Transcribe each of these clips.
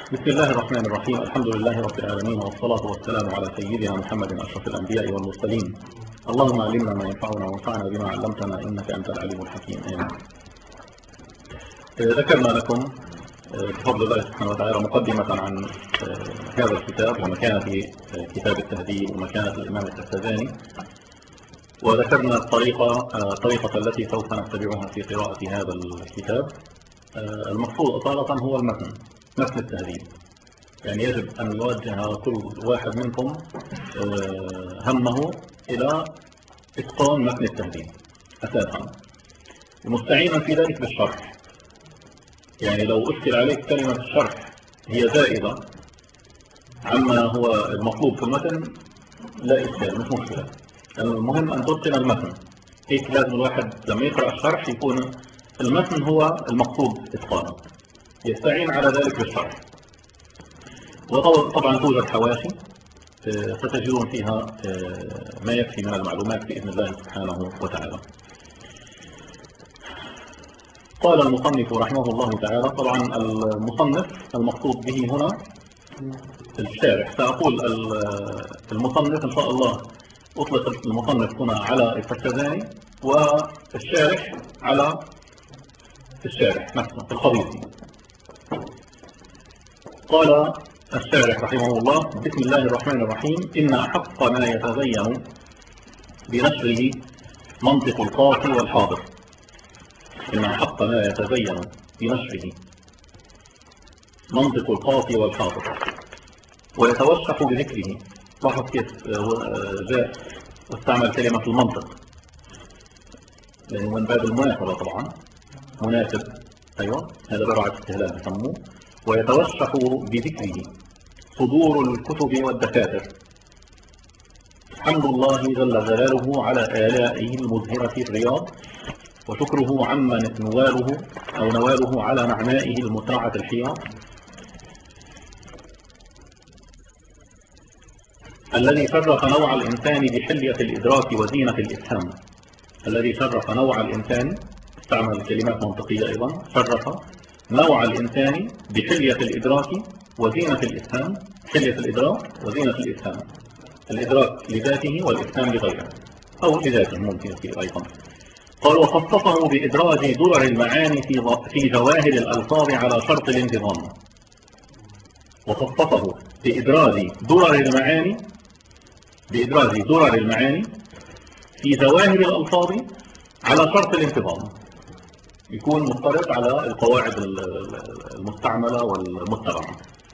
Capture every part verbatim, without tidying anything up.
بسم الله الرحمن الرحيم. الحمد لله رب العالمين، والصلاة والسلام على سيدنا محمد أشرف الأنبياء والمرسلين. اللهم علمنا ما ينفعنا وانفعنا بما علمتنا إنك أنت العليم الحكيم. آمين. ذكرنا لكم بفضل الله سبحانه وتعالى مقدمة عن هذا الكتاب ومكانة كتاب التهذيب ومكانة الإمام التفتزاني، وذكرنا الطريقة الطريقة التي سوف نتبعها في قراءة هذا الكتاب. المقصود أصالة هو المتن، متن التهذيب. يعني يجب أن يوجه كل واحد منكم همه إلى إتقان متن التهذيب أساسا، مستعينا في ذلك بالشرح. يعني لو أشكل عليك كلمة الشرح هي زائدة عما هو المطلوب في المتن لا إشكال، مش مشكلة. المهم أن تتقن المتن. هيك لازم الواحد لما يقرأ الشرح يكون المتن هو المقصود إتقانه، يستعين على ذلك بالشرح. وطبعا توجد حواشي ستجدون فيها ما يكفي من المعلومات بإذن الله سبحانه وتعالى. قال المصنف رحمه الله تعالى، طبعا المصنف المقصود به هنا الشارح. سأقول المصنف إن شاء الله أطلق المصنف هنا على التفتزاني، والشارح على الشارح نفسه الخبيثي. قال الشارح رحمه الله: بسم الله الرحمن الرحيم. إن أحق ما يتبين بنشره منطق القاف والحاضر. إن أحق ما يتبين بنشره منطق القاف والحاضر ويتوشح بذكره. لاحظ كيف جاء واستعمل كلمة المنطق، لأنه من باب المناسبة طبعا، مناسب. أيوة، هذا برعة استهلال بسموه. ويتوشح بذكره صدور الكتب والدفاتر. حمد الله جل جلاله على آلائه المزهرة في الرياض، وشكره عمن نواله أو نواله على نعمائه المسرعة الحياض، الذي شرف نوع الإنسان بحلية الإدراك وزينة الإفهام. الذي شرف نوع الإنسان، استعمل كلمات منطقية أيضا، شرف نوع الإنسان بحلية الإدراك وزينة الإفهام. حلية الإدراك وزينة الإفهام، الإدراك لذاته والإفهام لغيره، أو لذاته ممكن يصير أيضا. قال: وخصصه بإدراج درر المعاني في في جواهر الألفاظ على شرط الانتظام. وخصصه بإدراج درر المعاني بإدراج درر المعاني في جواهر الألفاظ على شرط الانتظام، يكون مضطرد على القواعد المستعملة والمتبعة.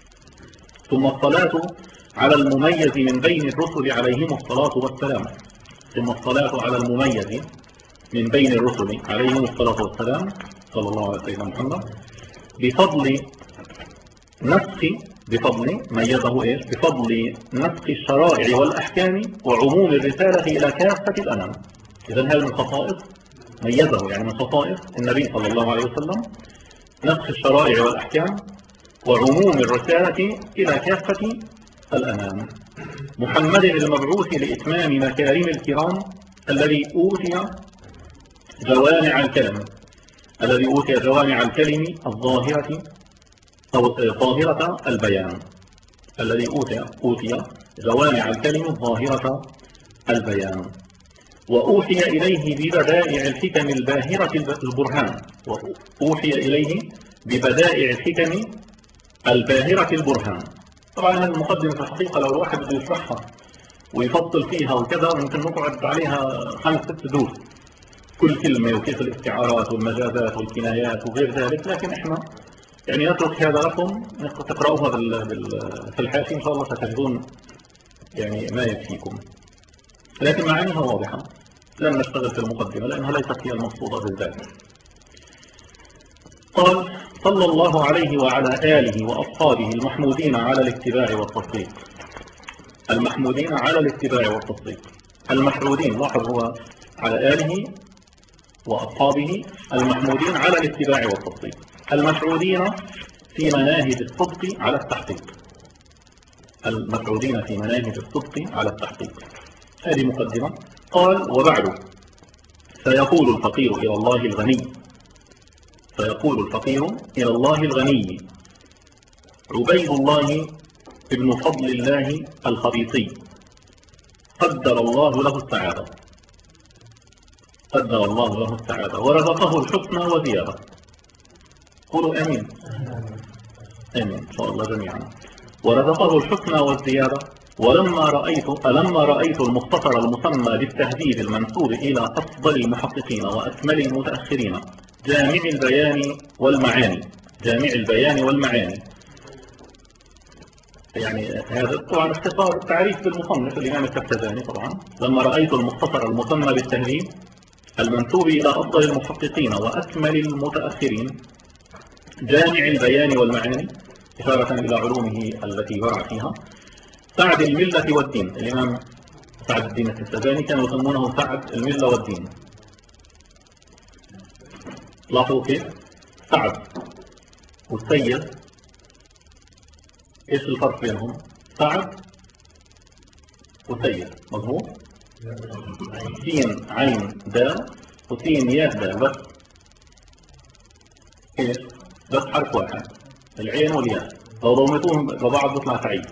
ثم الصلاة على المميز من بين الرسل عليهم الصلاة والسلام. ثم الصلاة على المميز من بين الرسل عليهم الصلاة والسلام، صلى الله عليه سيدنا محمد، بفضل نسخ بفضل ميزه إيش بفضل نسخ الشرائع والأحكام وعموم الرسالة إلى كافة الأنام. إذن هذا من خصائص ميزه، يعني من خصائص النبي صلى الله عليه وسلم، نسخ الشرائع والأحكام وعموم الرسالة إلى كافة الأنام. محمد المبعوث لإتمام مكارم الكرام، الذي أوتي جوامع الكلم الذي أوتي جوامع الكلم الظاهرة أو ظاهرة البيان الذي أوتي أوتي جوامع الكلم الظاهرة البيان. وأوحي إليه ببدائع الحكم الباهرة البرهان. وأوحي إليه ببدائع الحكم الباهرة البرهان. طبعا هذه المقدمة في الحقيقة لو الواحد بده يشرحها ويفصل فيها وكذا ممكن نقعد عليها خمس ست دروس، كل كلمة وكيف الاستعارات والمجازات والكنايات وغير ذلك. لكن احنا يعني نترك هذا لكم تقرأوها في الحاشية إن شاء الله، ستجدون يعني ما يكفيكم، لكن معانيها واضحة. لن نشتغل في المقدمة لأنها ليست هي المقصودة بالذات. قال: صلى الله عليه وعلى آله وأصحابه المحمودين على الاتباع والتصديق. المحمودين على الاتباع والتصديق. المحمودين، لاحظ هو على آله وأصحابه المحمودين على الاتباع والتصديق، المشعودين في مناهج الصدق على التحقيق. المشعودين في مناهج الصدق على التحقيق. هذه مقدمة. قال: وبعد، فيقول الفقير إلى الله الغني فيقول الفقير إلى الله الغني عبيد الله ابن فضل الله الخبيثي قدر الله له السعادة، قدر الله له السعادة ورزقه الحسنى وزيادة. قولوا آمين. آمين إن شاء الله جميعا. ورزقه الحسنى والزيادة. ولما رأيت ألما رأيت المختصر المسمى بالتهذيب المنسوب إلى أفضل المحققين وأكمل المتأخرين جامع البيان والمعاني، جامع البيان والمعاني، يعني هذا طبعا اختصار التعريف بالمصنف الإمام التفتزاني. طبعا لما رأيت المختصر المسمى بالتهذيب المنسوب إلى أفضل المحققين وأكمل المتأخرين جامع البيان والمعاني، إشارة إلى علومه التي ورع فيها، سعد الملة والدين. الإمام سعد الدين التفتزاني كانوا يسمونه سعد الملة والدين. لاحظوا كيف سعد والسيد ايش الفرق بينهم؟ سعد وسيد مظبوط، سين عين دال وسين ياء دال، بس ايش؟ بس حرف واحد، العين والياء، لو ضمتوهم لبعض بيطلع سعيد.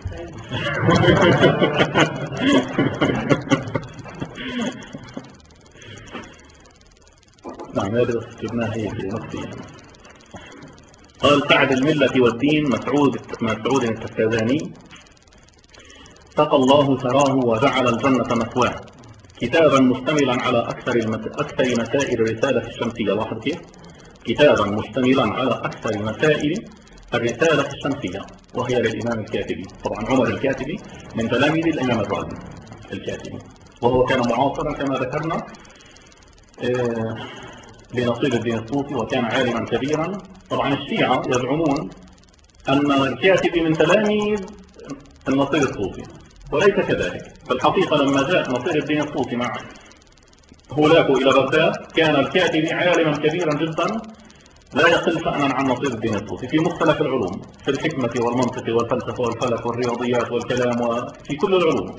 نعم هذا بس جبناها هي في نفسي. قال سعد الملة والدين مسعود مسعود التفتزاني سقى الله ثراه وجعل الجنة مثواه، كتابا مشتملا على أكثر المس... أكثر مسائل الرسالة الشمسية. لاحظ كيف؟ كتابا مشتملا على أكثر مسائل الرسالة الشمسية، وهي للإمام الكاتبي. طبعا عمر الكاتبي من تلاميذ الإمام الرازي الكاتبي، وهو كان معاصرا كما ذكرنا آه لنصير الدين الطوسي، وكان عالما كبيرا. طبعا الشيعة يزعمون أن الكاتبي من تلاميذ النصير الطوسي، وليس كذلك. في الحقيقة لما جاء نصير الدين الطوسي مع هولاكو إلى بغداد كان الكاتبي عالما كبيرا جدا لا يقل شأنا عن نصير الدين الطوسي في مختلف العلوم، في الحكمة والمنطق والفلسفة والفلك والرياضيات والكلام وفي كل العلوم.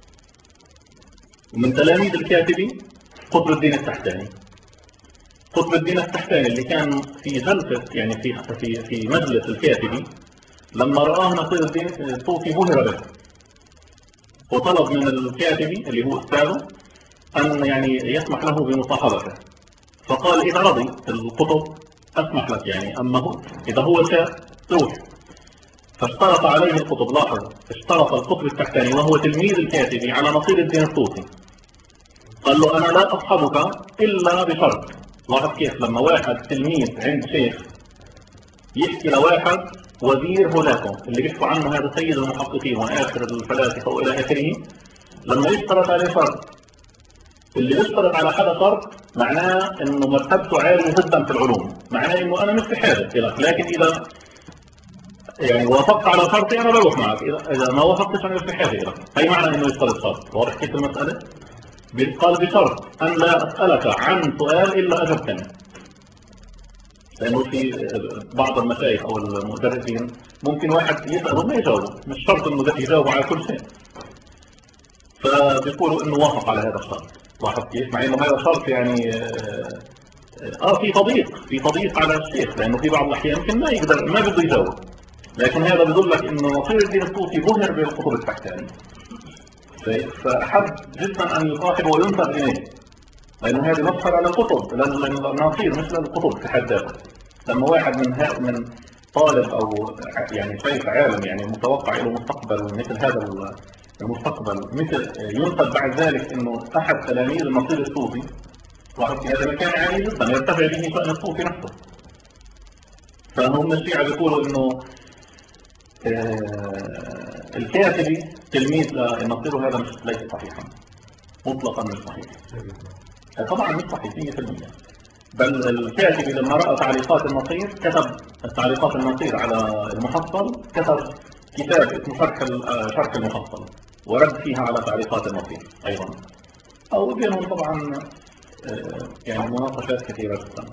ومن تلاميذ الكاتبي قطب الدين التحتاني. قطب الدين التحتاني اللي كان في جلسة يعني في في في مجلس الكاتبي لما رآه نصير الدين الطوسي بهر به، وطلب من الكاتبي اللي هو أستاذه أن يعني يسمح له بمصاحبته، فقال إذا رضي القطب أسمح لك، يعني أما هو إذا هو شاء روح. فاشترط عليه القطب، لاحظ اشترط القطب التحتاني وهو تلميذ الكاتبي على نصير الدين الطوسي، قال له أنا لا أصحبك إلا بشرط. لاحظ كيف لما واحد تلميذ عند شيخ يحكي لواحد وزير هولاكو اللي بيحكوا عنه هذا سيد المحققين وآخر الفلاسفة وإلى آخره، لما يشترط عليه شرط، اللي يشترط على حدا شرط معناه انه مرتبته عالية جدا في العلوم، معناه انه انا مش في حاجة لك، لكن اذا يعني وافقت على شرطي انا بروح معك، اذا ما وافقتش انا مش في حاجة لك. هي معنى انه يشترط شرط. واضح كيف المسألة؟ قال بشرط ان لا اسألك عن سؤال الا اجبتني، لانه في بعض المشايخ او المدرسين ممكن واحد يسأله ما يجاوبه، مش شرط انه يجاوب على كل شيء، فبيقولوا انه وافق على هذا الشرط. لاحظ كيف؟ مع انه هذا شرط يعني اه, آه في تضييق في تضييق على الشيخ، لانه في بعض الاحيان يمكن ما يقدر ما بده يجاوب، لكن هذا بيدلك انه نصير الدين الطوسي بهر بالقطب التحتاني، فاحب جدا ان يصاحب وينسب اليه، لانه هذه نصر على القطب للنصير مش للقطب في حد ذاته. لما واحد من من طالب او يعني شيخ عالم يعني متوقع له مستقبل مثل هذا المستقبل، مثل ينسب بعد ذلك انه احد تلاميذ النصير الصوفي، وحتى هذا مكان عالي جدا يرتفع به شأن الصوفي نفسه. فهم الشيعة بيقولوا انه آه الكاتبي تلميذ للنصير، وهذا مش ليس صحيحا مطلقا، مش صحيح طبعا، مش صحيح مية بالمية. بل الكاتبي لما رأى تعليقات النصير كتب تعليقات النصير على المحصل، كتب كتاب اسمه شرح شرح المحصل ورد فيها على تعليقات النصير أيضا، أو بينهم طبعا يعني مناقشات كثيرة جدا.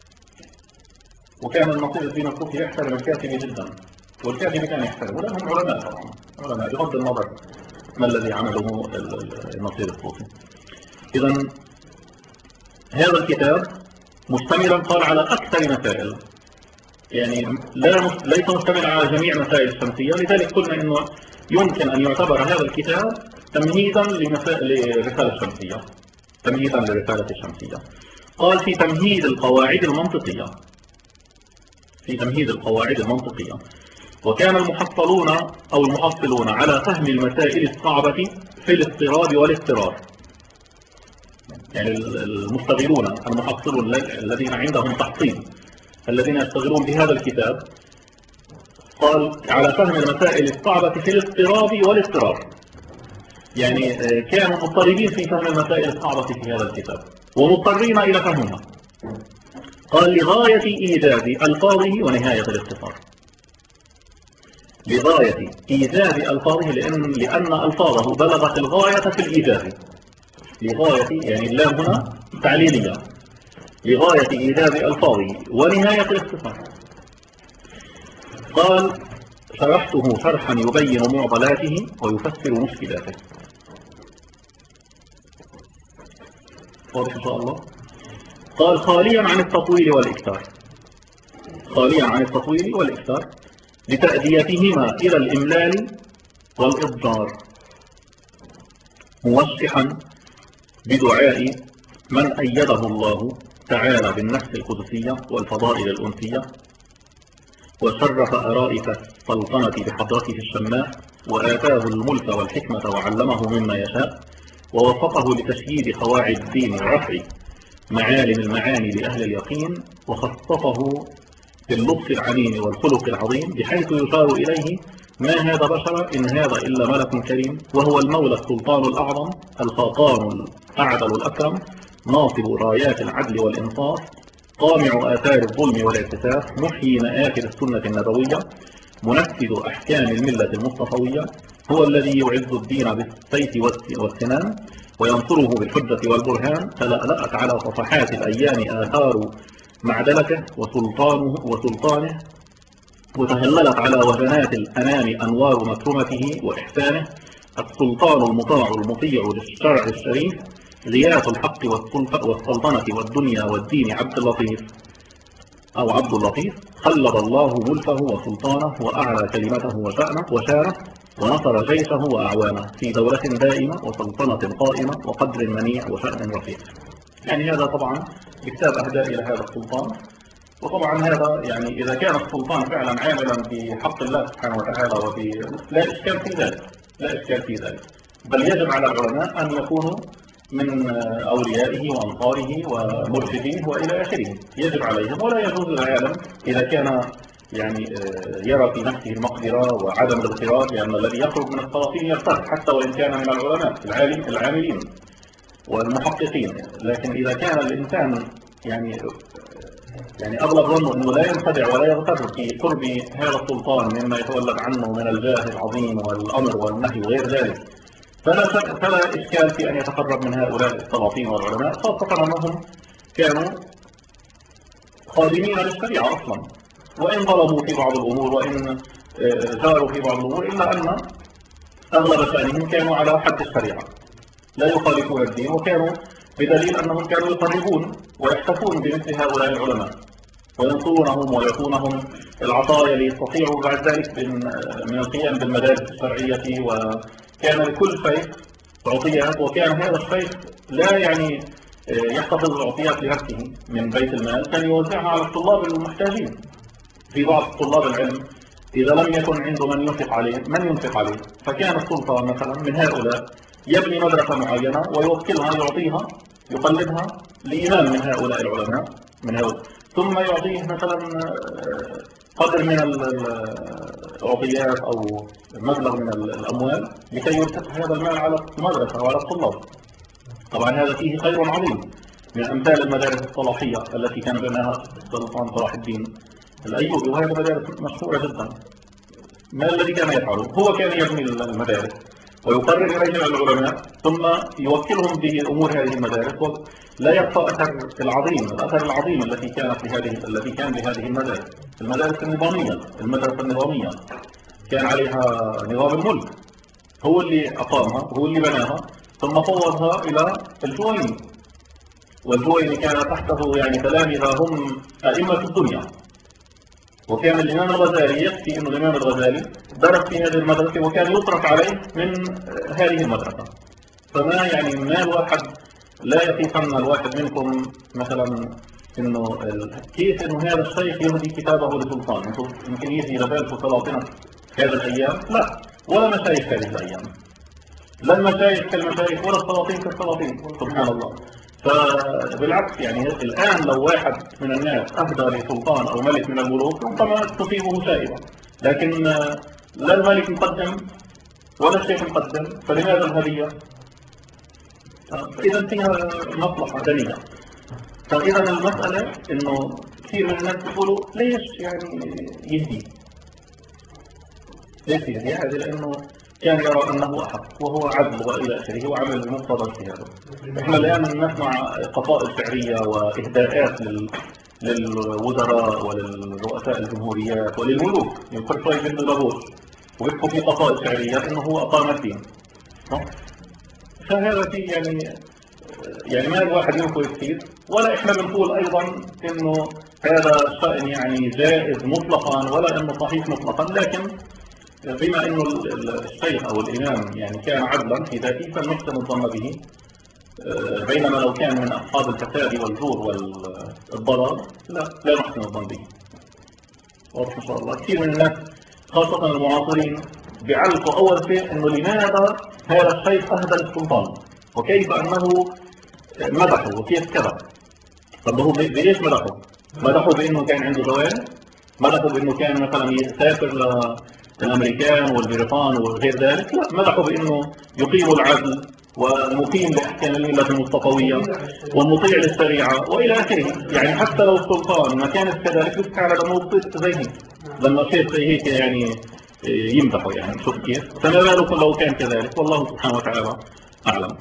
وكان النصير الدين الطوسي يحترم الكاتبي جدا، والكاتبي كان يحترم، ولهم علماء طبعا، علماء بغض النظر ما الذي عمله النصير الطوسي. إذا هذا الكتاب مشتملا قال على أكثر مسائل يعني لا ليس مشتمل على جميع مسائل الشمسية. لذلك قلنا أنه يمكن أن يعتبر هذا الكتاب تمهيدا لرسالة الشمسية تمهيدا لرسالة الشمسية. قال في تمهيد القواعد المنطقية في تمهيد القواعد المنطقية وكان المحصلون أو المحصلون على فهم المسائل الصعبة في الاضطراب والاضطرار، يعني المشتغلون المحصلون الذين عندهم تحصيل الذين يشتغلون بهذا الكتاب، قال على فهم المسائل الصعبة في الاضطراب والاضطرار، يعني كانوا مضطربين في فهم المسائل الصعبة في هذا الكتاب ومضطرين إلى فهمها. قال لغاية إيجاد ألفاظه ونهاية الاختصار، لغاية إيجاد ألفاظه لأن, لأن ألفاظه بلغت الغاية في الإيجاد. لغاية يعني اللام هنا تعليلية، لغاية إيجاد ألفاظه ونهاية الاختصار. قال شرحته شرحا يبين معضلاته ويفسر مشكلاته. واضح إن شاء الله. قال خاليا عن التطويل والإكثار، خاليا عن التطويل والإكثار لتأديتهما إلى الإملال والإضجار، موشحا بدعاء من أيده الله تعالى بالنفس القدسية والفضائل الأنسية وشرف أرائك السلطنة بحضرته الشماء وآتاه الملك والحكمة وعلمه مما يشاء ووفقه لتشييد قواعد الدين ورفع معالم المعاني لأهل اليقين وخصصه في اللطف العليم والخلق العظيم بحيث يشار إليه ما هذا بشر إن هذا إلا ملك كريم وهو المولى السلطان الأعظم الخاقان الأعدل الأكرم ناصب رايات العدل والإنصاف قامع آثار الظلم والاعتساف محيي مآثر السنة النبوية منفذ أحكام الملة المصطفوية هو الذي يعز الدين بالسيف والسنان وينصره بالحجة والبرهان تلألأت على صفحات الأيام آثار معدلته وسلطانه وسلطانه وتهللت على وجنات الأنام أنوار مكرمته وإحسانه السلطان المطاع المطيع للشرع الشريف غياث الحق والسلطنة والدنيا والدين عبد اللطيف أو عبد اللطيف خلد الله ملكه وسلطانه وأعلى كلمته وشأنه وشانه ونصر جيشه وأعوانه في دولة دائمة وسلطنة قائمة وقدر منيع وشأن رفيع. يعني هذا طبعا كتاب أهداء إلى هذا السلطان. وطبعا هذا يعني إذا كان السلطان فعلا عاملا بحق الله سبحانه وتعالى وفي لا إشكال في ذلك لا إشكال في ذلك بل يجب على العلماء أن يكونوا من أوليائه وأنصاره ومرشديه وإلى آخره، يجب عليهم. ولا يجوز للعالم إذا كان يعني يرى في نفسه المقدرة وعدم الاغترار، لأن الذي يخرج من السلاطين يرتد حتى وإن كان من العلماء العالم العاملين والمحققين. لكن إذا كان الإنسان يعني يعني أغلب ظنه أنه لا ينخدع ولا يغتر في قرب هذا السلطان مما يتولد عنه من الجاه العظيم والأمر والنهي وغير ذلك، فلا, فلا إشكال في أن يتقرب من هؤلاء السلاطين والعلماء، خاصة أنهم كانوا خادمين للشريعة أصلا، وإن ظلموا في بعض الأمور وإن جاروا في بعض الأمور إلا أن أغلب شأنهم كانوا على حد الشريعة لا يخالفون الدين، وكانوا بدليل أنهم كانوا يقربون ويحتفون بمثل هؤلاء العلماء وينصرونهم ويعطونهم العطايا ليستطيعوا بعد ذلك من القيام بالمدارس الشرعية. وكان لكل شيخ عطيات، وكان هذا الشيخ لا يعني يحتفظ العطيات لنفسه من بيت المال، كان يوزعها على الطلاب المحتاجين. في بعض طلاب العلم إذا لم يكن عنده من ينفق عليه من ينفق عليه، فكان السلطان مثلا من هؤلاء يبني مدرسة معينة ويوكلها يعطيها يقلبها لإمام من هؤلاء العلماء من هؤلاء، ثم يعطيه مثلا قدر من العطيات أو مبلغ من الأموال لكي ينفق هذا المال على المدرسة وعلى الطلاب. طبعا هذا فيه خير عظيم من أمثال المدارس الصلاحية التي كان بناها السلطان صلاح الدين الأيوبي، وهذه مدارس مشهورة جدا. ما الذي كان يفعله؟ هو كان يبني المدارس ويقرر إليها العلماء ثم يوكلهم بأمور هذه المدارس، ولا يبقى أثر العظيم الأثر العظيم التي كانت في هذه الذي كان بهذه المدارس. المدارس النظامية المدرسة النظامية كان عليها نظام الملك، هو اللي أقامها هو اللي بناها ثم فوضها إلى الجويني، والجويني كان تحته يعني تلامذة هم أئمة الدنيا، وكان الإمام الغزالي يكفي أن الإمام الغزالي درس في هذه المدرسة وكان يطرح عليه من هذه المدرسة. فما يعني ما الواحد لا يخيفن الواحد منكم مثلا انه كيف انه هذا الشيخ يهدي كتابه لسلطان، يمكن يجي لبالكم سلاطنة هذا الايام، لا، ولا مشايخ هذه الايام، لا المشايخ كالمشايخ ولا السلاطين كالسلاطين، سبحان الله. فبالعكس يعني الان لو واحد من الناس اهدى لسلطان او ملك من الملوك ربما تصيبه شائبه، لكن لا الملك مقدم ولا الشيخ مقدم، فلماذا الهديه؟ إذا فيها مصلحة دنيئة. فإذا المسألة إنه كثير من الناس يقولوا ليش يعني يهدي؟ ليش يهدي؟ هذا لأنه كان يرى أنه أحق وهو عدل وإلى آخره وعمل بمقتضى اجتهاده. إحنا الآن نسمع قصائد شعرية وإهداءات لل للوزراء وللرؤساء الجمهوريات وللملوك، يقول شوي بده لابوش ويكتبوا في قصائد شعرية إنه هو أقام الدين. فهذا في يعني يعني ما الواحد ينفو كثير، ولا احنا بنقول ايضا انه هذا الشأن يعني جائز مطلقا ولا انه صحيح مطلقا، لكن بما انه الشيخ او الامام يعني كان عدلا في ذاته فنحسن الظن به، بينما لو كان من اصحاب الفساد والجور والضلال لا لا نحسن الظن به. واضح ان شاء الله. كثير من الناس خاصة المعاصرين بيعلقوا اول شيء انه لماذا هذا الشيخ اهدى للسلطان وكيف انه مدحه وكيف كذا. طب هو بليش مدحه؟ مدحه بانه كان عنده جوال، مدحه بانه كان مثلا يسافر للامريكان والبريطان وغير ذلك، لا، مدحه بانه يقيم العدل ومقيم لاحكام المله المصطفويه ومطيع للشريعه والى اخره. يعني حتى لو السلطان ما كانت كذلك بس على دمه زي هيك، لما شيخ زي هيك يعني يمدحه، يعني شوف كيف، فما بالكم لو كان كذلك، والله سبحانه وتعالى اعلم.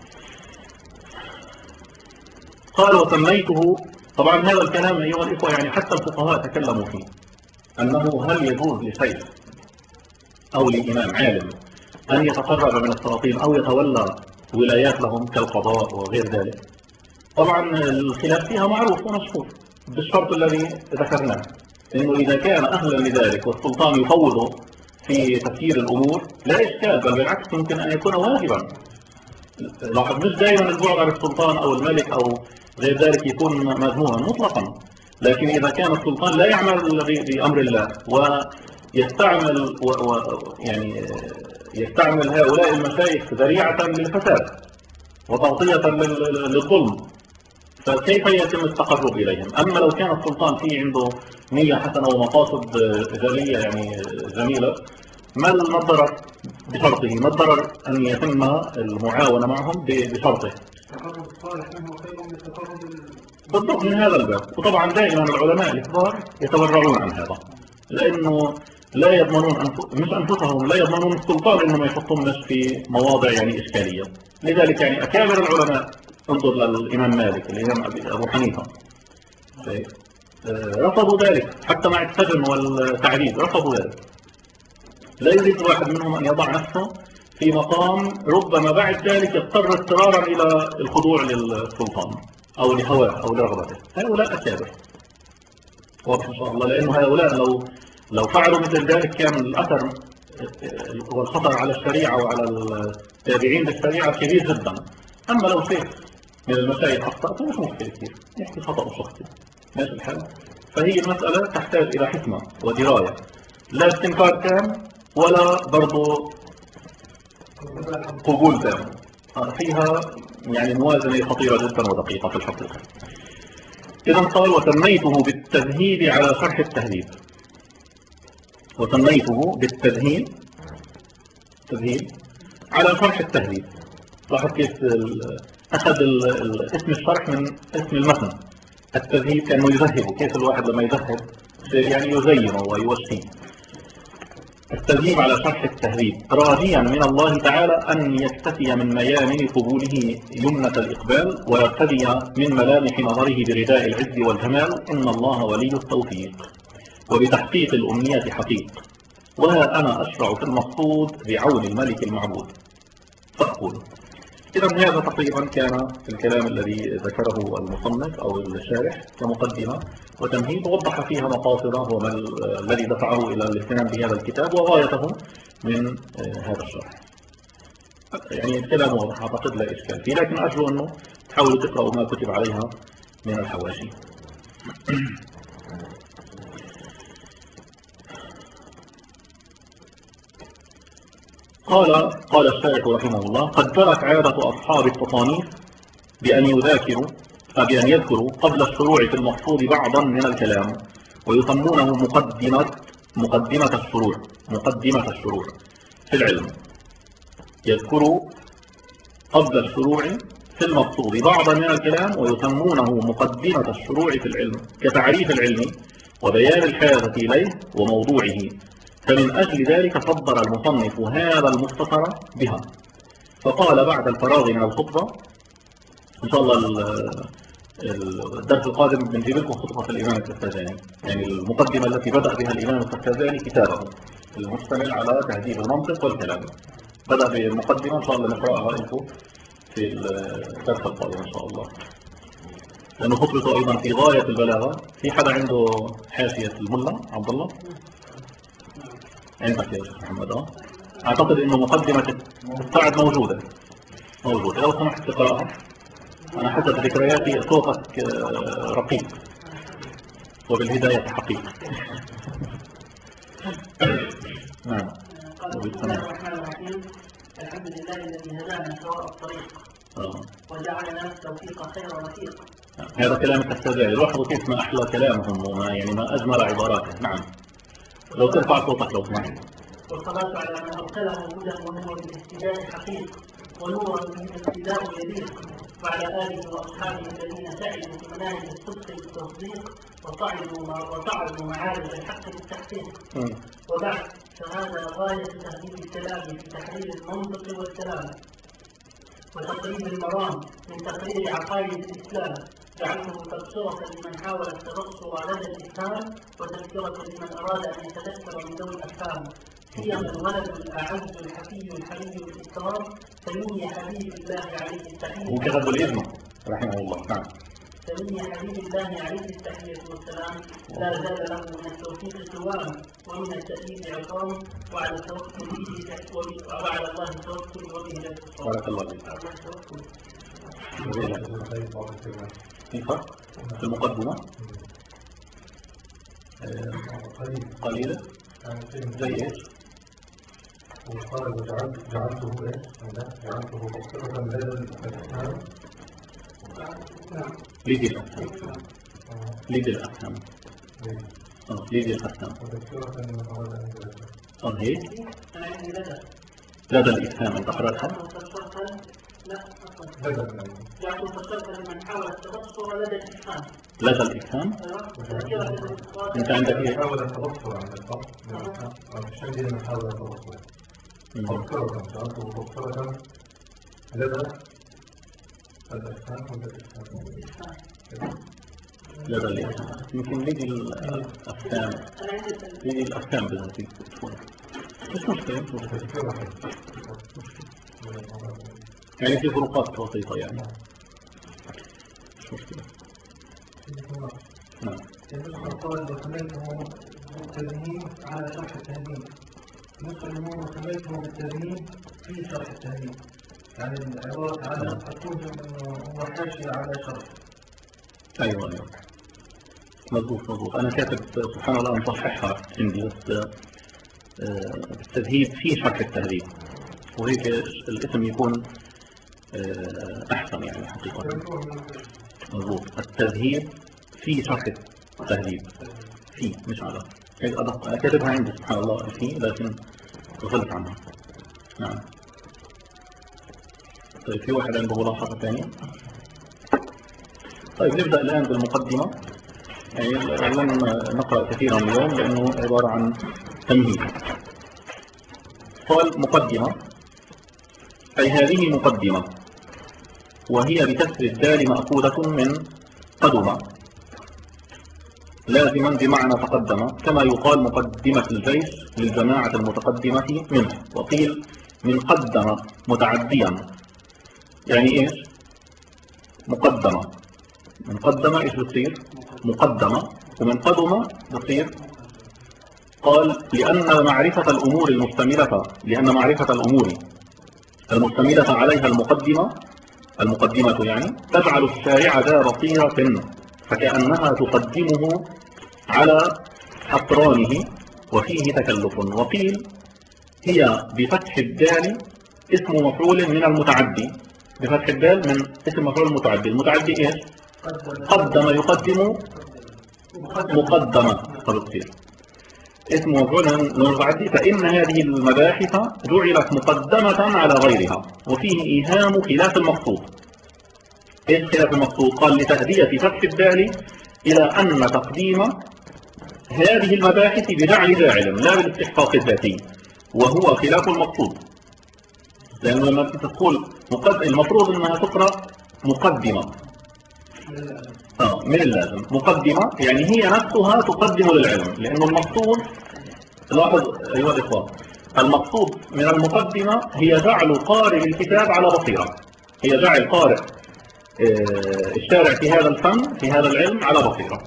قال وسميته. طبعا هذا الكلام أيها الإخوة يعني حتى الفقهاء تكلموا فيه، أنه هل يجوز لشيخ أو لإمام عالم أن يتقرب من السلاطين أو يتولى ولايات لهم كالقضاء وغير ذلك. طبعا الخلاف فيها معروف ومشهور بالشرط الذي ذكرناه، إنه إذا كان أهلا لذلك والسلطان يفوضه في تفكير الأمور لا إشكال، بل بالعكس يمكن أن يكون واجبا. لاحظ مش دائما البعد عن السلطان أو الملك أو غير ذلك يكون مذموما مطلقا، لكن إذا كان السلطان لا يعمل بأمر الله ويستعمل و و يعني يستعمل هؤلاء المشايخ ذريعة للفساد وتغطية للظلم، فكيف يتم التقرب إليهم؟ أما لو كان السلطان فيه عنده نية حسنة ومقاصد جلية يعني جميلة، ما الضرر بشرطه؟ ما الضرر أن يتم المعاونة معهم بشرطه؟ التقرب الصالح منه خير من التقرب بالضبط من هذا الباب. وطبعا دائما العلماء الكبار يتبرعون عن هذا، لأنه لا يضمنون أنف... مش أنفسهم، لا يضمنون السلطان إنه ما يحطهمش في مواضع يعني إشكالية. لذلك يعني أكابر العلماء، انظر للإمام مالك، الإمام أبو حنيفة، رفضوا ذلك حتى مع السجن والتعذيب، رفضوا ذلك. لا يريد الواحد منهم أن يضع نفسه في مقام ربما بعد ذلك يضطر اضطرارا إلى الخضوع للسلطان أو لهواه أو لرغبته. هؤلاء أكابر، واضح إن شاء الله، لأنه هؤلاء لو لو فعلوا مثل ذلك كان الأثر والخطر على الشريعة وعلى التابعين للشريعة كبير جدا. أما لو شيخ من المشايخ أخطأ فمش مشكلة كثير، يحكي خطأ شخصي ماشي الحال. فهي المسألة تحتاج إلى حكمة ودراية، لا استنكار تام ولا برضو قبول تام، فيها يعني موازنة خطيرة جدا ودقيقة في الحقيقة. إذا قال وسميته بالتذهيب على شرح التهذيب، وسميته بالتذهيب تذهيب على شرح التهذيب. لاحظ كيف أخذ اسم الشرح من اسم المتن. التذهيب كأنه يذهب، كيف الواحد لما يذهب يعني يزينه ويوشيه. التذهيب على شرح التهذيب راجيا من الله تعالى أن يكتفي من ميامن قبوله يمنة الإقبال ويرتدي من ملامح نظره برداء العز والجمال. إن الله ولي التوفيق وبتحقيق الأمنية حقيق، وها أنا أشرع في المقصود بعون الملك المعبود. فأقول إذا هذا تقريبا كان الكلام الذي ذكره المصنف أو الشارح كمقدمة وتمهيد، ووضح فيها مقاصده وما الذي دفعه إلى الاهتمام بهذا الكتاب وغايته من هذا الشرح. يعني الكلام واضح أعتقد لا إشكال فيه، لكن أرجو أنه تحاولوا تقرأوا ما كتب عليها من الحواشي. قال قال الشارح رحمه الله: قد جرت عادة أصحاب التصانيف بأن يذاكروا بأن يذكروا قبل الشروع في المحفوظ بعضا من الكلام ويسمونه مقدمة مقدمة الشروع مقدمة الشروع في العلم. يذكروا قبل الشروع في المقصود بعضا من الكلام ويسمونه مقدمة الشروع في العلم، كتعريف العلم وبيان الحاجة إليه وموضوعه، فمن أجل ذلك صدر المصنف هذا المختصر بها. فقال بعد الفراغ من الخطبة، إن شاء الله الدرس القادم بنجيب لكم خطبة الإمام التفتازاني، يعني المقدمة التي بدأ بها الإمام التفتازاني كتابه المشتمل على تهذيب المنطق والكلام، بدأ بمقدمة إن شاء الله نقرأها لكم في الدرس القادم إن شاء الله، لأنه خطبته أيضا في غاية البلاغة. في حدا عنده حاشية الملا عبد الله؟ عندك يا شيخ محمد؟ اه أعتقد إنه مقدمة السعد موجودة موجودة لو سمحت تقرأها. أنا حسب ذكرياتي صوتك رقيق وبالهداية حقيق. نعم. بسم الله الرحمن الرحيم. الحمد لله الذي هدانا سواء الطريق وجعلنا التوفيق خير رفيق. هذا كلام التفتازاني، لاحظوا كيف ما أحلى كلامهم وما يعني ما أجمل عباراته. نعم. لو ترفع صوتك لو سمحت. والصلاة على من أرسله هدى ونور بالاهتداء حقيق ونورا به الاهتداء يليق، وعلى آله وأصحابه الذين سعدوا في مناهج الصدق بالتصديق وصعدوا وصعدوا معارج الحق بالتحقيق. وبعد، فهذا غاية تهذيب الكلام في تحرير المنطق والكلام وتقريب المرام من تقرير عقائد الإسلام، جعلته تبصرة لمن حاول التبصر لدى الإفهام وتذكرة لمن أراد أن يتذكر من ذوي الأفهام. قيم الولد الأعز الحفي الحري الإكرام تمني حبيب الله عليه التحية وكتب الإذن رحمه الله. نعم. تمني حبيب الله عليه التحية والسلام لا زال له من التوفيق قوام ومن التأييد عقام، وعلى التوكل وعلى الله التوكل وبه لا تقام. بارك الله فيك. في فرق في المقدمة قليلة زي ايش؟ وقال جعلته ايش؟ جعلته مقصرة لدى الأفهام. ليدي الأفهام ليدي الأفهام اه ليدي الأفهام اه هيك لدى الإفهام أنت قرأتها؟ لا لدى يعني فسرت لمن حاول التبصر لدى الإفهام. لدى الإفهام؟ أنت عندك إيه؟ حاول التبصر عن الفصل الشيء لمن حاول التبصر مبصرة جعلته مبصرة لدى الإفهام لدى الإفهام يمكن لدي الأفهام لدي الأفهام بذاتي مش مشكلة مش مشكلة يعني في فروقات بسيطة يعني مش مشكلة. نعم. قال وسميته بالتذهيب على شرح التهذيب، نسأله وسميته بالتذهيب في شرح التهذيب، يعني العبارة على تكون انه هو حاشية على شرح. ايوه ايوه مضبوط مضبوط. انا كاتب سبحان الله مصححها عندي بس التذهيب في شرح التهذيب، وهيك الاسم يكون احسن يعني حقيقة. مضبوط. التذهيب في شرح التهذيب في مش على هيك ادق. انا كاتبها عندي سبحان الله في لكن غلط عنها. نعم. طيب في واحد عنده ملاحظة ثانية؟ طيب نبدأ الآن بالمقدمة. يعني لن نقرأ كثيرا اليوم لأنه عبارة عن تمهيد. قال مقدمة أي هذه مقدمة، وهي بكسر الدال مأخوذة من قدمة لازما بمعنى تقدم، كما يقال مقدمة الجيش للجماعة المتقدمة منه، وقيل من قدم متعديا يعني إيش؟ مقدمة. من قدم إيش بتصير؟ مقدمة. ومن قدم بتصير، قال لأن معرفة الأمور المشتملة لأن معرفة الأمور المشتملة عليها المقدمة المقدمة يعني تجعل الشارع ذا بصيرة، فكأنها تقدمه على أقرانه وفيه تكلف. وقيل هي بفتح الدال اسم مفعول من المتعدي. بفتح الدال من اسم مفعول المتعدي. المتعدي إيش؟ قدم يقدم مقدمة. فبتصير اسم مفعول من المتعدي. فإن هذه المباحث جعلت مقدمة على غيرها وفيه إيهام خلاف المقصود. إيش خلاف المقصود؟ قال لتهدية فتح الدال إلى أن تقديم هذه المباحث بجعل فاعل لا بالاستحقاق الذاتي، وهو خلاف المقصود. لأنه لما تقول المفروض أنها تقرأ مقدمة آه من اللازم. مقدمة يعني هي نفسها تقدم للعلم، لأنه المقصود، لاحظ أيها الإخوة، المقصود من المقدمة هي جعل قارئ الكتاب على بصيرة. هي جعل قارئ الشارع في هذا الفن في هذا العلم على بصيرة،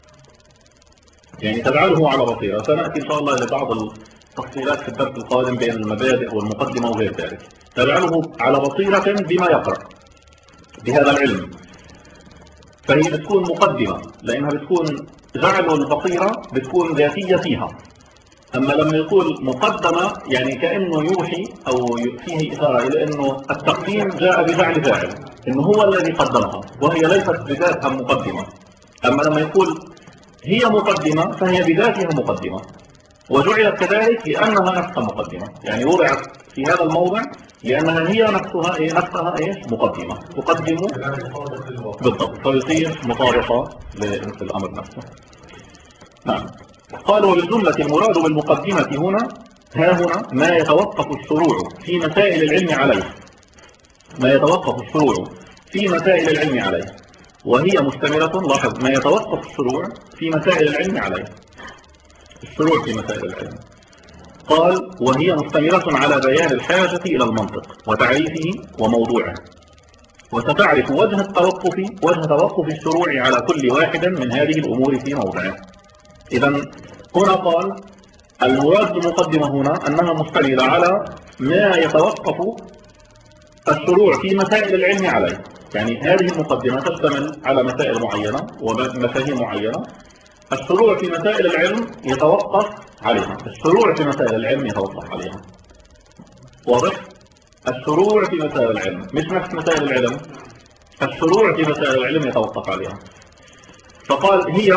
يعني تجعله على بصيرة. سنأتي إن شاء الله لبعض التفصيلات في الدرس القادم بين المبادئ والمقدمة وغير ذلك. تجعله على بصيرة بما يقرأ بهذا العلم، فهي بتكون مقدمة لأنها بتكون جعل البصيرة بتكون ذاتية فيها. أما لما يقول مقدمة يعني كأنه يوحي أو فيه إشارة إلى أنه التقديم جاء بجعل فاعل، إنه هو الذي قدمها وهي ليست بذاتها مقدمة. أما لما يقول هي مقدمة فهي بذاتها مقدمة، وجعلت كذلك لأنها نفسها مقدمة، يعني وضعت في هذا الموضع لأنها هي نفسها إيه نفسها إيش مقدمة تقدم بالضبط، فيصير مطابقة للأمر نفسه. نعم. قال وبالجملة المراد بالمقدمة هنا ها هنا ما يتوقف الشروع في مسائل العلم عليه ما يتوقف الشروع في مسائل العلم عليه وهي مشتملة. لاحظ ما يتوقف الشروع في مسائل العلم عليه، الشروع في مسائل العلم. قال وهي مشتملة على بيان الحاجة إلى المنطق وتعريفه وموضوعه، وستعرف وجه التوقف وجه توقف الشروع على كل واحد من هذه الأمور في موضعه. إذا هنا قال المراد بالمقدمة هنا أنها مشتملة على ما يتوقف الشروع في مسائل العلم عليه، يعني هذه المقدمة تشتمل على مسائل معينة ومفاهيم معينة. الشروع في مسائل العلم يتوقف عليها الشروع في مسائل العلم يتوقف عليها واضح؟ الشروع في مسائل العلم مش نفس مسائل العلم، الشروع في مسائل العلم يتوقف عليها. فقال هي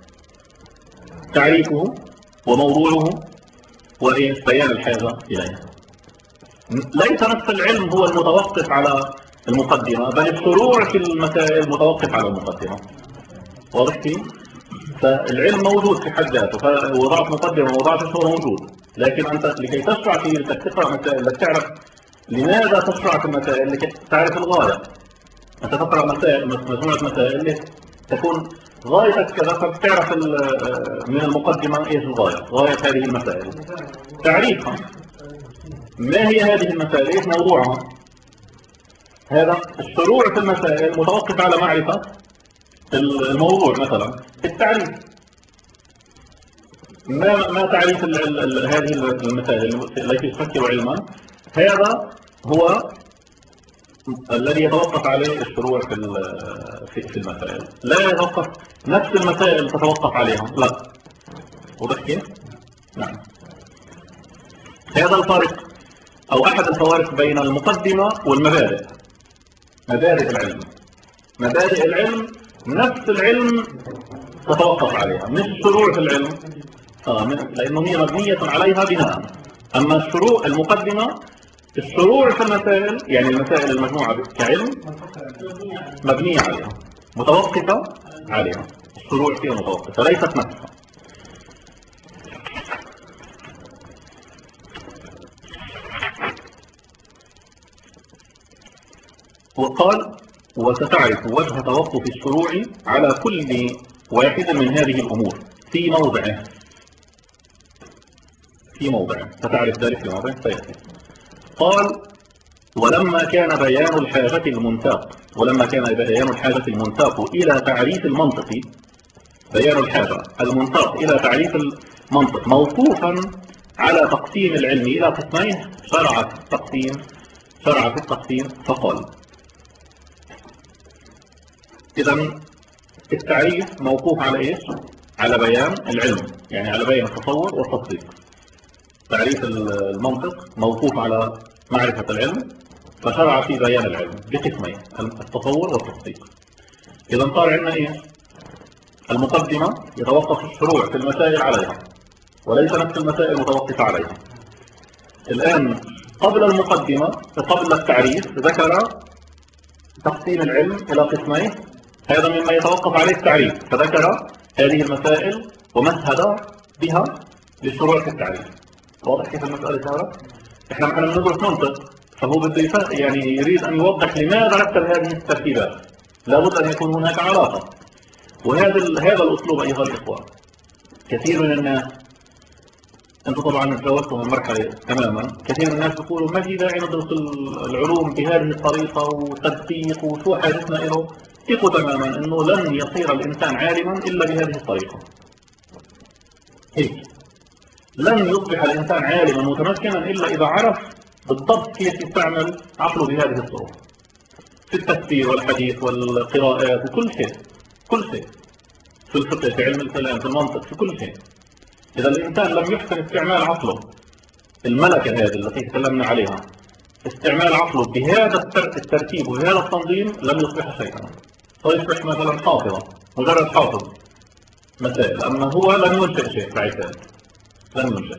تعريفه وموضوعه وإيه بيان الحاجة إليه. ليس نفس العلم هو المتوقف على المقدمة، بل الشروع في المسائل متوقف على المقدمة. واضح فيه؟ فالعلم موجود في حد ذاته، فوضعت مقدمة ووضعت شروع موجود، لكن أنت لكي تشرع في لكي تقرأ مسائل لكي تعرف لماذا تشرع في المسائل لكي تعرف الغاية. أنت تقرأ مسائل مجموعة مسائل تكون غايتك كذا، فتعرف من المقدمة إيش الغاية غاية هذه المسائل، تعريفها ما هي هذه المسائل إيش موضوعها. هذا الشروع في المسائل متوقف على معرفة الموضوع. مثلا التعريف، ما ما تعريف ال ال ال هذه المسائل التي تفكر علما، هذا هو الذي يتوقف عليه الشروع في في في المسائل. لا يتوقف نفس المسائل تتوقف عليها، لا. واضح كيف؟ نعم. هذا الفارق او احد الفوارق بين المقدمة والمبادئ. مبادئ العلم مبادئ العلم نفس العلم تتوقف عليها، مش الشروع في العلم آه لانه هي مبنية عليها بناء. اما الشروع المقدمة الشروع في المسائل يعني المسائل المجموعة كعلم مبنية عليها متوقفة عليها، الشروع فيها متوقفة ليست نفسها. وقال وستعرف وجه توقف الشروع على كل واحد من هذه الأمور في موضعه في موضعه ستعرف ذلك في موضعه سيأتي. قال ولما كان بيان الحاجة المنتاق ولما كان بيان الحاجة المنتاق إلى تعريف المنطق بيان الحاجة المنتاق إلى تعريف المنطق موقوفا على تقسيم العلم إلى قسمين شرع في التقسيم شرع في التقسيم فقال. إذا التعريف موقوف على إيش؟ على بيان العلم، يعني على بيان التصور والتصديق. تعريف المنطق موقوف على معرفة العلم، فشرع في بيان العلم بقسمين التصور والتصديق. إذا صار عندنا إيش؟ المقدمة يتوقف الشروع في المسائل عليها وليس نفس المسائل متوقفة عليها. الآن قبل المقدمة قبل التعريف ذكر تقسيم العلم إلى قسمين، هذا مما يتوقف عليه التعريف، فذكر هذه المسائل ومهد بها للشروع في التعريف. واضح كيف المسألة صارت؟ احنا معنا بندرس منطق، فهو بده يعني يريد أن يوضح لماذا رتب هذه الترتيبات، لابد أن يكون هناك علاقة. وهذا هذا الأسلوب أيها الإخوة كثير من الناس، أنتم طبعا تجاوزتم المرحلة تماما، كثير من الناس يقولوا ما في داعي ندرس العلوم بهذه الطريقة وتدقيق وشو حاجتنا له. ثقوا تماما أنه لن يصير الإنسان عالما إلا بهذه الطريقة. هيك لن يصبح الإنسان عالما متمكنا إلا إذا عرف بالضبط كيف يستعمل عقله بهذه الطرق في التفسير والحديث والقراءات وكل شيء، كل شيء في الفقه في علم الكلام في المنطق في كل شيء. إذا الإنسان لم يحسن استعمال عقله، الملكة هذه التي تكلمنا عليها، استعمال عقله بهذا الترتيب وبهذا التنظيم لم يصبح شيئا، فيصبح مثلا حافظا مجرد حافظ مسائل، أما هو لم ينشئ شيء بعد ذلك، لم ينشئ.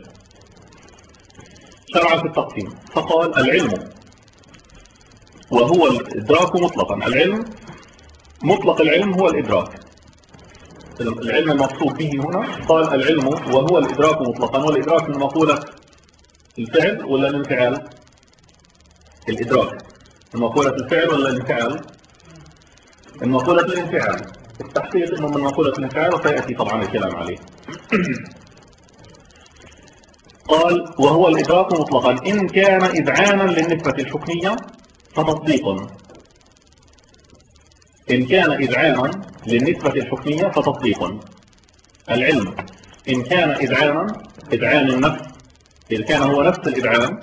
شرع في التقسيم فقال العلم وهو الإدراك مطلقا. العلم مطلق العلم هو الإدراك. العلم المقصود به هنا قال العلم وهو الإدراك مطلقا. والإدراك من مقولة الفعل ولا الانفعال؟ الإدراك من مقولة الفعل ولا الانفعال؟ من مقولة الانفعال. التحقيق انه من مقولة الانفعال وسيأتي طبعا الكلام عليه. قال وهو الإدراك مطلقا إن كان إذعانا للنسبة الحكمية فتصديق. إن كان إذعانا للنسبة الحكمية فتصديق. العلم إن كان إذعانا إذعان النفس، إذا كان هو نفس الإذعان.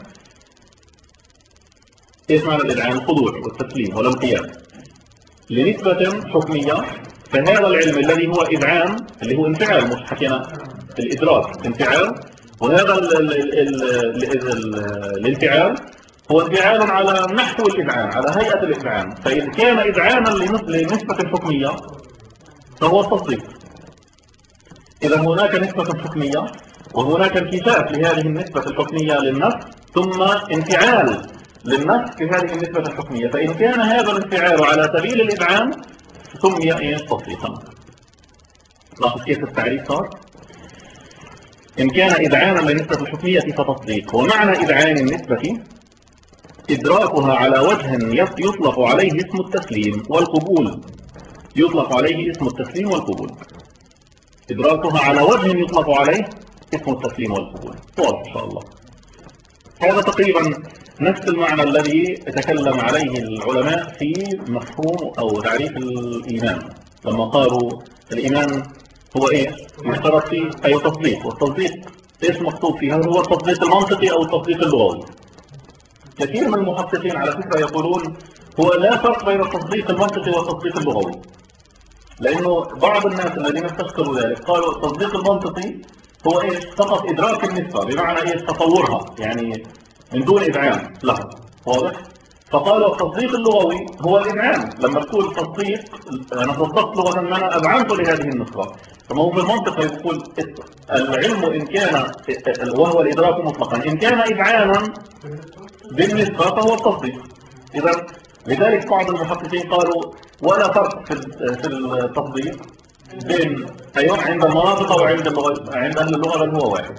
إيش معنى الإذعان؟ الخضوع والتسليم والانقياد لنسبة حكمية، فهذا العلم الذي هو إذعان اللي هو انفعال، مش حكينا الإدراك انفعال، وهذا ال ال ال ال ال الانفعال هو انفعال على نحو الإذعان، على هيئة الإذعان. فإن كان إذعانا لنسبة الحكمية فهو التصديق. إذا هناك نسبة حكمية وهناك انكشاف لهذه النسبة الحكمية للنفس، ثم انفعال للنفس في هذه النسبة الحكمية، فإن كان هذا الانفعال على سبيل الإذعان سمي إيه؟ تصديقا. لاحظ كيف التعريف صار؟ إن كان إذعانا للنسبة الحكمية فتصديق. ومعنى إذعان النسبة إدراكها على وجه يطلق عليه اسم التسليم والقبول. يطلق عليه اسم التسليم والقبول. إدراكها على وجه يطلق عليه اسم التسليم والقبول. واضح إن شاء الله. هذا تقريبا نفس المعنى الذي تكلم عليه العلماء في مفهوم أو تعريف الإيمان، لما قالوا الإيمان هو إيه؟ يشترط فيه أي تصديق، والتصديق إيش مكتوب فيه؟ هل هو التصديق المنطقي أو التصديق اللغوي؟ كثير من المحققين على فكرة يقولون هو لا فرق بين التصديق المنطقي والتصديق اللغوي، لأنه بعض الناس الذين استشكلوا ذلك قالوا التصديق المنطقي هو إيش؟ فقط إدراك النسبة، بمعنى إيش؟ تطورها، يعني من دون إذعان لها. واضح؟ فقالوا التصديق اللغوي هو الإذعان، لما تقول تصديق أنا صدقت لغة أن أنا أذعنت لهذه النسبة. فما هو في المنطق يقول العلم إن كان وهو الإدراك مطلقا إن كان إذعانا بالنسبة فهو التصديق. إذا لذلك بعض المحققين قالوا ولا فرق في في التصديق بين أيوة عند المناطق وعند اللغة، عند أهل اللغة بل هو واحد.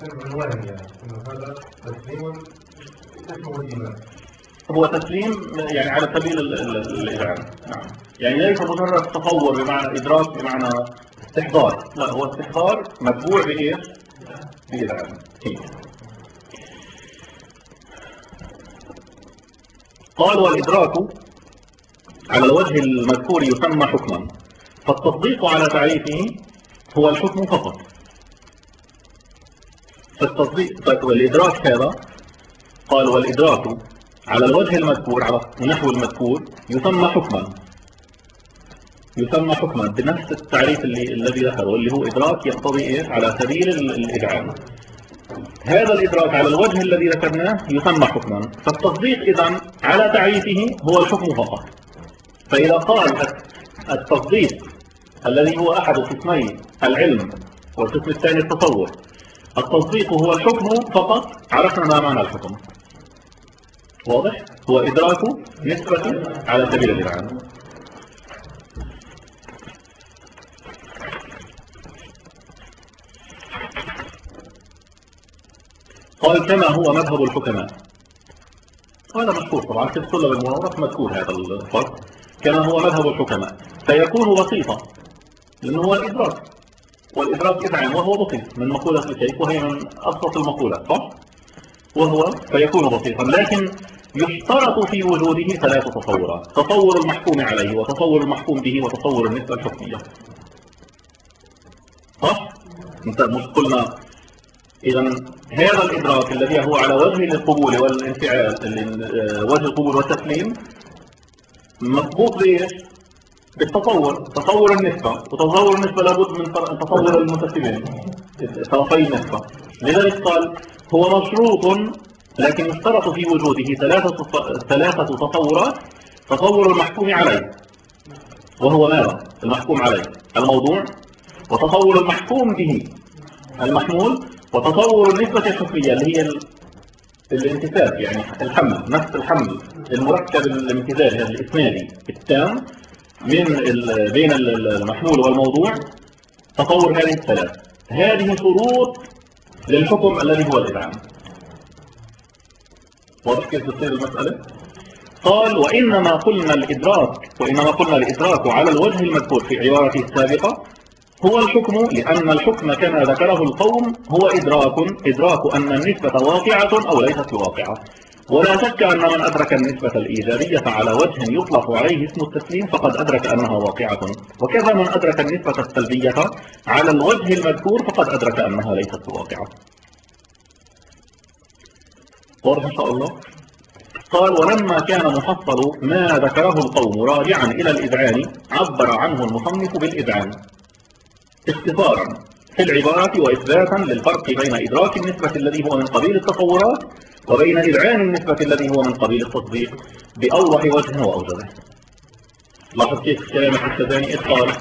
هو تسليم يعني على سبيل الإذعان، نعم، يعني ليس مجرد تصور بمعنى إدراك بمعنى استحضار، لا، هو استحضار متبوع بإيش؟ بإذعان. قال والإدراك على الوجه المذكور يسمى حكما، فالتصديق على تعريفه هو الحكم فقط. فالتصديق والإدراك هذا، قال والإدراك على الوجه المذكور على نحو المذكور يسمى حكما، يسمى حكما بنفس التعريف اللي الذي ذكره، اللي هو إدراك يقتضي إيه؟ على سبيل الإدعام. هذا الإدراك على الوجه الذي ذكرناه يسمى حكما، فالتصديق إذن على تعريفه هو الحكم فقط. فإذا قال التصديق الذي هو أحد قسمي العلم والقسم الثاني التصور، التصديق هو الحكم فقط، عرفنا ما معنى الحكم. واضح؟ هو إدراك نسبة على سبيل الإدعام. قال كما هو مذهب الحكماء. هذا مشهور طبعا في الطلب المورخ، مذكور هذا الفرق، كما هو مذهب الحكماء، فيكون بسيطا لأنه هو الإدراك، والإدراك إدعام وهو بسيط من مقولة الكيف، وهي من أبسط المقولات صح؟ وهو فيكون بسيطا، لكن يشترط في وجوده ثلاث تصورات: تصور المحكوم عليه، وتصور المحكوم به، وتصور النسبة الحكمية. صح؟ انت مش قلنا إذا هذا الإدراك الذي هو على وجه القبول والانفعال، وجه القبول والتسليم، مضبوط بإيش؟ بالتصور، تصور النسبة، وتصور النسبة لابد من تصور المتسمين طرفي النسبة. لذلك قال هو مشروط، لكن يشترط في وجوده ثلاثة ثلاثة تصورات: تصور المحكوم عليه، وهو ماذا؟ المحكوم عليه الموضوع، وتصور المحكوم به المحمول، وتصور النسبة الحكمية اللي هي الامتثال، يعني الحمل، نفس الحمل المركب الامتثالي هذا الإسنادي التام من بين المحمول والموضوع. تصور هذه الثلاث، هذه شروط للحكم الذي هو الإدعام. واضح كيف تصير المسألة؟ قال وإنما قلنا الإدراك وإنما قلنا الإدراك على الوجه المذكور في عبارته السابقة هو الحكم، لأن الحكم كما ذكره القوم هو إدراك إدراك أن النسبة واقعة أو ليست واقعة. ولا شك أن من أدرك النسبة الإيجابية على وجه يطلق عليه اسم التسليم فقد أدرك أنها واقعة، وكذا من أدرك النسبة السلبية على الوجه المذكور فقد أدرك أنها ليست واقعة. واضح إن شاء الله؟ قال ولما كان محصل ما ذكره القوم راجعا إلى الإذعان عبر عنه المصنف بالإذعان اختصارا في العبارة وإثباتا للفرق بين إدراك النسبة الذي هو من قبيل التصورات وبين إذعان النسبة الذي هو من قبيل التصديق بأوضح وجه وأوجه. لاحظ كيف كلامة الشذاني قال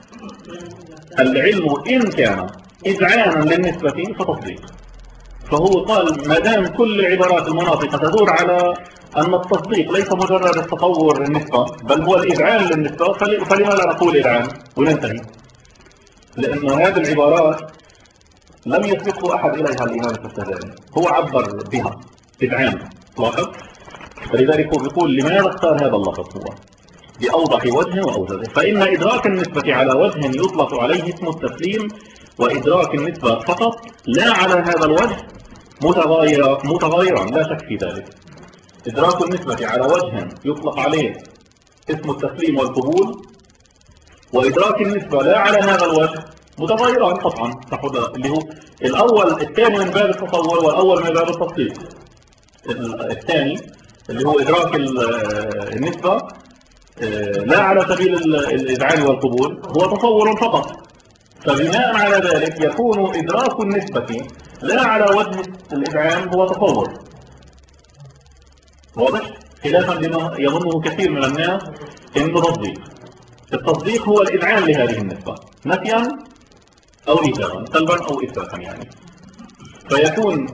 العلم إن كان إذعانا للنسبة فتصديق، فهو قال ما دام كل العبارات المناطقة تدور على أن التصديق ليس مجرد التصور النسبة بل هو الإذعان للنسبة، فلما لا نقول إذعان وننتهي، لأن هذه العبارات لم يسبقه أحد إليها الإمام الشذاني، هو عبر بها إذعان. لاحظ، فلذلك هو بيقول لماذا اختار هذا اللفظ هو بأوضح وجه وأوجه، فإن إدراك النسبة على وجه يطلق عليه اسم التسليم، وإدراك النسبة فقط لا على هذا الوجه متغايرا متغايرا لا شك في ذلك. إدراك النسبة على وجه يطلق عليه اسم التسليم والقبول، وإدراك النسبة لا على هذا الوجه متغايران طبعا، اللي هو الأول الثاني من باب التصور والأول من باب التصديق. الثاني اللي هو إدراك النسبة لا على سبيل الإذعان والقبول هو تصور فقط، فبناء على ذلك يكون إدراك النسبة لا على وجه الإذعان هو تصور. واضح؟ خلافا لما يظنه كثير من الناس إنه تصديق. التصديق هو الإذعان لهذه النسبة نفيا أو إيجابا، سلبا أو إثباتا يعني. فيكون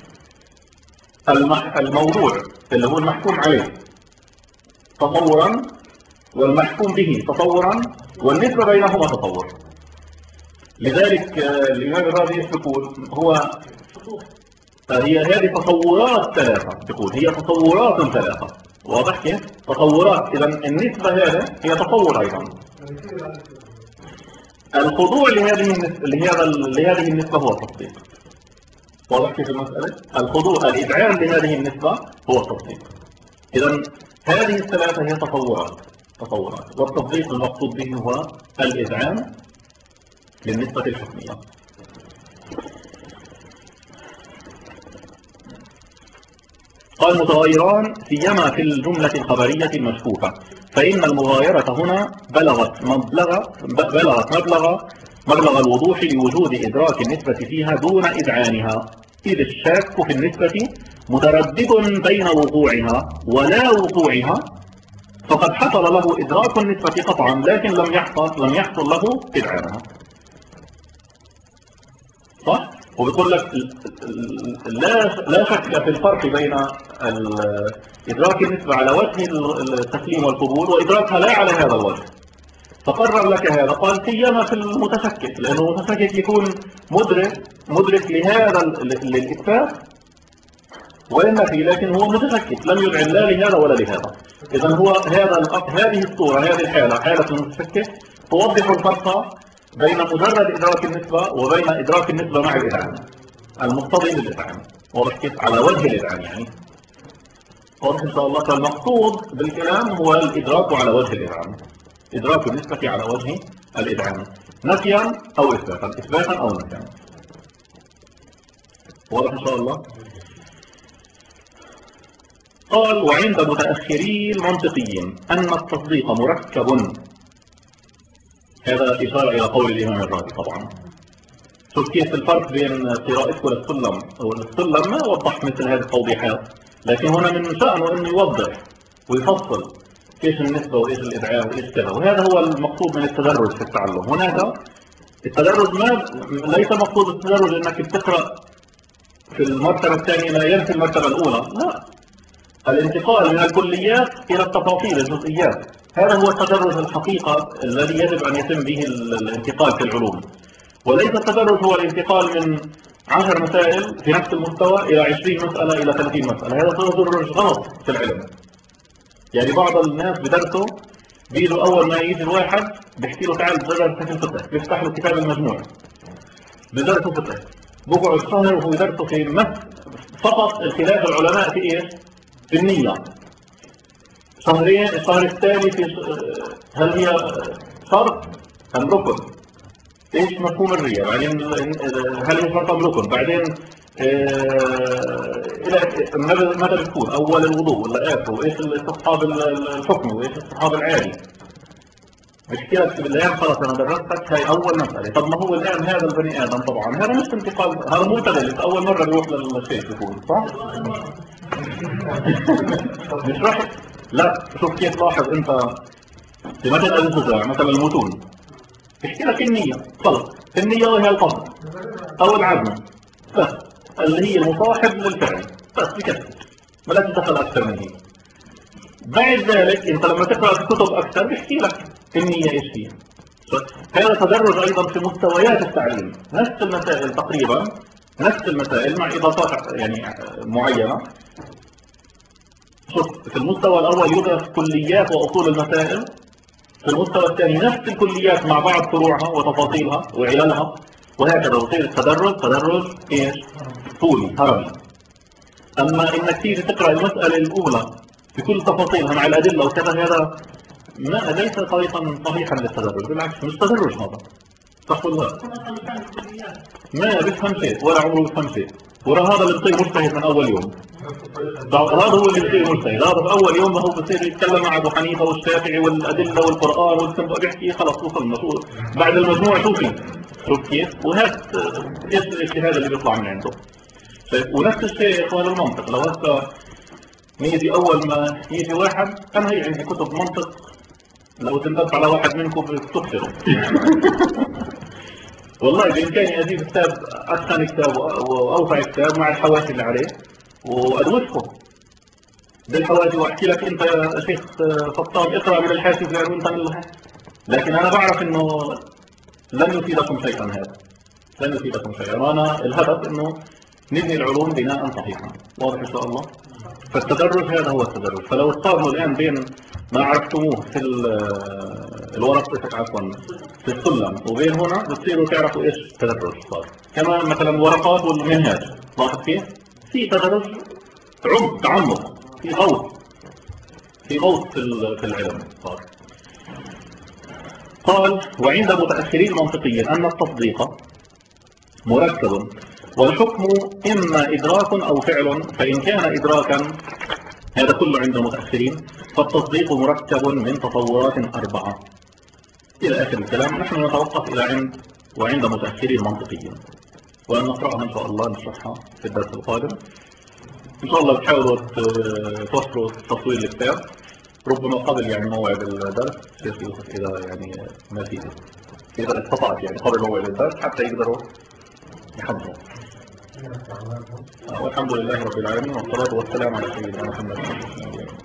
الموضوع اللي هو المحكوم عليه تصورا، والمحكوم به تصورا، والنسبة بينهما تصور. لذلك الإمام الرازي يقول هو هي هذه تصورات ثلاثة، يقول هي تصورات ثلاثة. واضح كيف؟ تصورات، إذا النسبة هذا هي تصور أيضا. الخضوع لهذه النسبة لهذا لهذه النسبة هو التصديق. واضح كيف المسألة؟ الخضوع الإذعان لهذه النسبة هو التصديق. إذا هذه الثلاثة هي تطورات تطورات والتطبيق المقصود به هو الإذعان بالنسبة الحكمية. قال متغيران سيما في الجملة الخبرية المشكوكة، فإن المغايرة هنا بلغت مبلغ بلغت مبلغ مبلغ الوضوح لوجود إدراك النسبة فيها دون إذعانها، إذ الشاك في النسبة متردد بين وقوعها ولا وقوعها، فقد حصل له إدراك النسبة قطعا لكن لم يحصل لم يحصل له إذعانها. صح؟ وبيقول لك لا لا شك في الفرق بين إدراك النسبة على وجه التسليم والقبول وإدراكها لا على هذا الوجه. فقرر لك هذا، قال سيما في المتشكك، لأنه المتشكك يكون مدرك مدرك لهذا للإثبات والنفي، لكن هو متشكك لم يدعي لا لهذا ولا لهذا. إذا هو هذا هذه الصورة هذه الحالة حالة المتشكك توضح الفرق بين مجرد إدراك النسبة وبين إدراك النسبة مع الإذعان المقتضي للإذعان. واضح كيف؟ على وجه الإذعان يعني. واضح إن شاء الله. فالمقصود بالكلام هو الإدراك على وجه الإذعان، إدراك النسبة على وجه الإذعان نفيا أو إثباتا، إثباتا أو نفيا. واضح إن شاء الله. قال وعند متأخري المنطقيين أن التصديق مركب، هذا إشارة إلى قول الإمام الرازي طبعا. شوف كيف الفرق بين قراءته للسلم والسلم ما وضح مثل هذه التوضيحات، لكن هنا من شأنه أنه يوضح ويفصل إيش النسبة وإيش الإدعاء وإيش كذا، وهذا هو المقصود من التدرج في التعلم. هناك التدرج ما ليس مقصود التدرج أنك بتقرأ في المرتبة الثانية ما ينفي المرتبة الأولى، لا، الانتقال من الكليات إلى التفاصيل الجزئيات، هذا هو التدرج الحقيقة الذي يجب أن يتم به الانتقال في العلوم. وليس التدرج هو الانتقال من عشر مسائل في نفس المستوى إلى عشرين مسألة إلى ثلاثين مسألة، هذا تدرج غلط في العلم. يعني بعض الناس بدرسوا بيجوا أول ما يجي الواحد بيحكي له تعال بدرس في الفقه، بيفتح له كتاب المجموع بدرسه فقه، بقعد شهر وهو يدرسه في مس فقط الخلاف العلماء في إيش؟ في النية. شهرين، الشهر الثاني في هل هي شرط أم ركن؟ إيش مفهوم الرياء؟ بعدين هل هي شرط أم ركن؟ بعدين إلى ماذا بتكون؟ أول الوضوء ولا آخره؟ وإيش استصحاب الحكم وإيش استصحاب العادي؟ بحكي لك بالأيام خلاص أنا درستك هاي أول مسألة. طب ما هو الآن هذا البني آدم طبعا هذا مش انتقال، هذا متدلس أول مرة بيروح للشيخ يكون صح؟ مش راح. لا، شوف كيف لاحظ أنت في مثل الانتزاع مثلا المتون بحكي لك النية خلص، النية وهي القصد أو العزم بس اللي هي المصاحب للفعل بس بكثر، ما لا تدخل أكثر من هي. بعد ذلك أنت لما تقرأ في كتب أكثر بحكي لك النية إيش فيها. هذا تدرج أيضا في مستويات التعليم، نفس المسائل تقريبا نفس المسائل مع إضافات يعني معينة. شوف في المستوى الأول يدرس كليات وأصول المسائل، في المستوى الثاني نفس الكليات مع بعض فروعها وتفاصيلها وعللها، وهكذا يصير التدرج تدرج إيش؟ طولي هرمي. أما إنك تيجي تقرأ المسألة الأولى بكل تفاصيلها مع الأدلة وكذا، هذا ما ليس طريقا صحيحا للتدرج، بالعكس مش تدرج هذا. صح ولا ما بيفهم شيء ولا عمره بيفهم شيء، ورا هذا اللي بصير مجتهد من أول يوم. هذا هو اللي بصير مجتهد، هذا في أول يوم ما هو بصير يتكلم مع أبو حنيفة والشافعي والأدلة والقرآن والسنة بيحكي خلاص وصلنا شو بعد المجموع شو فيه. شوف كيف؟ وهذا ايش الاجتهاد اللي بيطلع من عنده. ونفس الشيء يا اخوان المنطق، لو هسه نيجي أول ما يجي واحد، أنا هي عندي كتب منطق لو تنبت على واحد منكم بتكسره. والله بإمكاني أجيب كتاب أتقن كتاب وأوسع كتاب مع الحواشي اللي عليه وأدوسكم بالحواشي وأحكي لك أنت يا شيخ فطان اقرأ من الحاشي في وأنت من الحاشي، لكن أنا بعرف إنه لن يفيدكم شيئا. هذا لن يفيدكم شيئا، وأنا الهدف إنه نبني العلوم بناء صحيحا. واضح إن شاء الله. فالتدرج هذا هو التدرج. فلو تقارنوا الآن بين ما عرفتموه في الورق عفوا في السلم وبين هنا بتصيروا تعرفوا ايش التدرج صار. كما مثلا الورقات والمنهاج لاحظ كيف في تدرج عمق تعمق في غوص في غوص في في العلم قال قال وعند متأخرين منطقيا أن التصديق مركب والحكم إما إدراك أو فعل، فإن كان إدراكا هذا كله عند المتأخرين فالتصديق مركب من تصورات أربعة إلى آخر الكلام. نحن نتوقف إلى عند وعند متأخرين منطقيا، وأن نقرأها إن شاء الله نشرحها في الدرس القادم إن شاء الله. تحاولوا توصلوا تصوير الكتاب ربما قبل يعني موعد الدرس شيخ يوسف إذا يعني ما في إذا استطعت يعني قبل موعد الدرس حتى يقدروا يحضروا. والحمد لله رب العالمين والصلاة والسلام على سيدنا محمد.